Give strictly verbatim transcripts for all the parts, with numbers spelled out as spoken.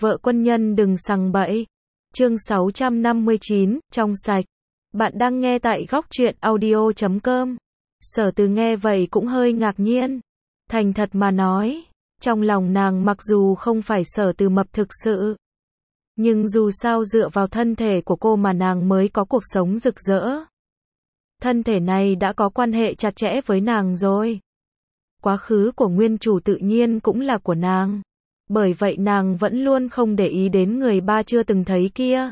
Vợ quân nhân đừng sằng bậy. Chương sáu trăm năm mươi chín, trong sạch. Bạn đang nghe tại góc truyện audio chấm com. Sở Từ nghe vậy cũng hơi ngạc nhiên. Thành thật mà nói, trong lòng nàng mặc dù không phải Sở Từ mập thực sự, nhưng dù sao dựa vào thân thể của cô mà nàng mới có cuộc sống rực rỡ. Thân thể này đã có quan hệ chặt chẽ với nàng rồi. Quá khứ của nguyên chủ tự nhiên cũng là của nàng. Bởi vậy nàng vẫn luôn không để ý đến người ba chưa từng thấy kia.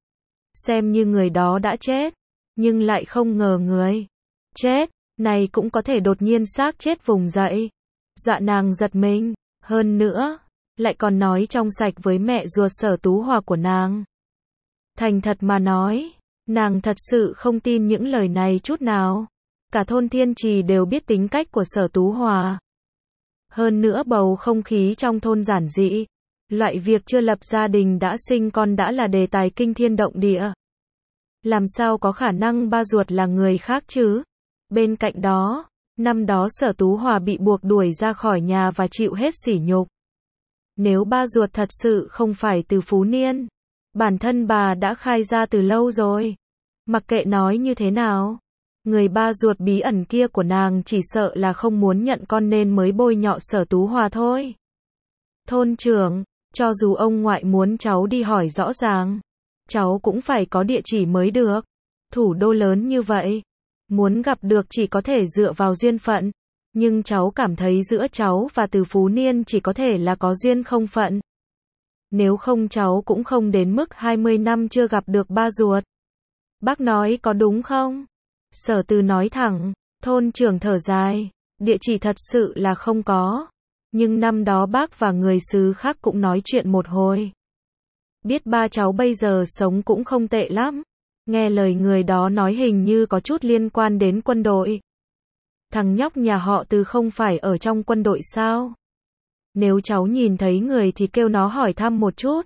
Xem như người đó đã chết, nhưng lại không ngờ người chết này cũng có thể đột nhiên xác chết vùng dậy. Dọa nàng giật mình, hơn nữa, lại còn nói trong sạch với mẹ ruột Sở Tú Hòa của nàng. Thành thật mà nói, nàng thật sự không tin những lời này chút nào. Cả thôn Thiên Trì đều biết tính cách của Sở Tú Hòa. Hơn nữa bầu không khí trong thôn giản dị. Loại việc chưa lập gia đình đã sinh con đã là đề tài kinh thiên động địa. Làm sao có khả năng ba ruột là người khác chứ? Bên cạnh đó, năm đó Sở Tú Hòa bị buộc đuổi ra khỏi nhà và chịu hết sỉ nhục. Nếu ba ruột thật sự không phải từ Phú Niên, bản thân bà đã khai ra từ lâu rồi. Mặc kệ nói như thế nào, người ba ruột bí ẩn kia của nàng chỉ sợ là không muốn nhận con nên mới bôi nhọ Sở Tú Hòa thôi. Thôn trưởng, cho dù ông ngoại muốn cháu đi hỏi rõ ràng, cháu cũng phải có địa chỉ mới được. Thủ đô lớn như vậy, muốn gặp được chỉ có thể dựa vào duyên phận. Nhưng cháu cảm thấy giữa cháu và Từ Phú Niên chỉ có thể là có duyên không phận. Nếu không cháu cũng không đến mức hai mươi năm chưa gặp được ba ruột. Bác nói có đúng không? Sở Từ nói thẳng. Thôn trưởng thở dài, địa chỉ thật sự là không có. Nhưng năm đó bác và người xứ khác cũng nói chuyện một hồi. Biết ba cháu bây giờ sống cũng không tệ lắm. Nghe lời người đó nói hình như có chút liên quan đến quân đội. Thằng nhóc nhà họ Từ không phải ở trong quân đội sao? Nếu cháu nhìn thấy người thì kêu nó hỏi thăm một chút.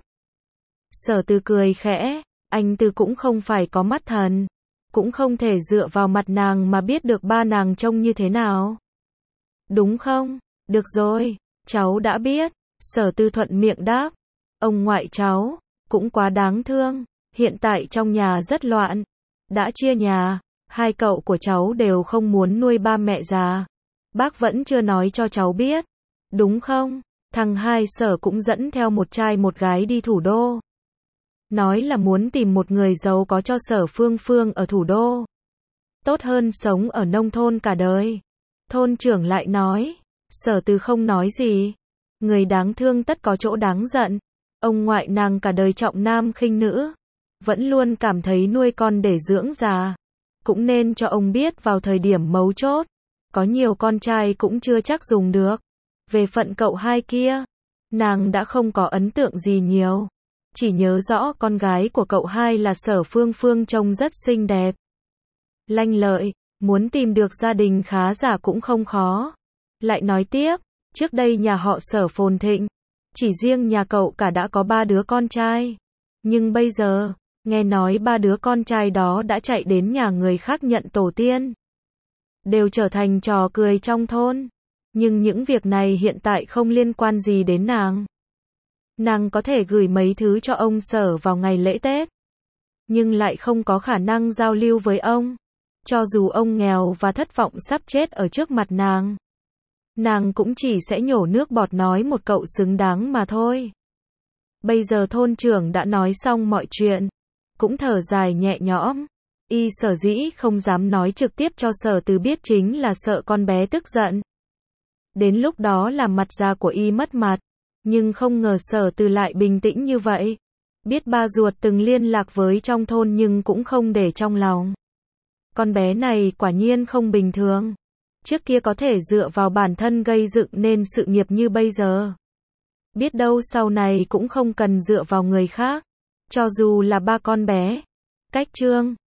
Sở Từ cười khẽ, anh Từ cũng không phải có mắt thần. Cũng không thể dựa vào mặt nàng mà biết được ba nàng trông như thế nào. Đúng không? Được rồi, cháu đã biết. Sở Từ thuận miệng đáp. Ông ngoại cháu, cũng quá đáng thương. Hiện tại trong nhà rất loạn. Đã chia nhà, hai cậu của cháu đều không muốn nuôi ba mẹ già. Bác vẫn chưa nói cho cháu biết. Đúng không? Thằng hai Sở cũng dẫn theo một trai một gái đi thủ đô. Nói là muốn tìm một người giàu có cho Sở Phương Phương ở thủ đô. Tốt hơn sống ở nông thôn cả đời. Thôn trưởng lại nói. Sở Từ không nói gì. Người đáng thương tất có chỗ đáng giận. Ông ngoại nàng cả đời trọng nam khinh nữ. Vẫn luôn cảm thấy nuôi con để dưỡng già. Cũng nên cho ông biết vào thời điểm mấu chốt. Có nhiều con trai cũng chưa chắc dùng được. Về phận cậu hai kia, nàng đã không có ấn tượng gì nhiều. Chỉ nhớ rõ con gái của cậu hai là Sở Phương Phương trông rất xinh đẹp. Lanh lợi, muốn tìm được gia đình khá giả cũng không khó. Lại nói tiếp, trước đây nhà họ Sở phồn thịnh. Chỉ riêng nhà cậu cả đã có ba đứa con trai. Nhưng bây giờ, nghe nói ba đứa con trai đó đã chạy đến nhà người khác nhận tổ tiên. Đều trở thành trò cười trong thôn. Nhưng những việc này hiện tại không liên quan gì đến nàng. Nàng có thể gửi mấy thứ cho ông Sở vào ngày lễ Tết. Nhưng lại không có khả năng giao lưu với ông. Cho dù ông nghèo và thất vọng sắp chết ở trước mặt nàng. Nàng cũng chỉ sẽ nhổ nước bọt nói một cậu xứng đáng mà thôi. Bây giờ thôn trưởng đã nói xong mọi chuyện. Cũng thở dài nhẹ nhõm. Y sở dĩ không dám nói trực tiếp cho Sở Từ biết chính là sợ con bé tức giận. Đến lúc đó làm mặt già của Y mất mặt. Nhưng không ngờ Sở Từ lại bình tĩnh như vậy. Biết ba ruột từng liên lạc với trong thôn nhưng cũng không để trong lòng. Con bé này quả nhiên không bình thường. Trước kia có thể dựa vào bản thân gây dựng nên sự nghiệp như bây giờ. Biết đâu sau này cũng không cần dựa vào người khác. Cho dù là ba con bé. Cách chương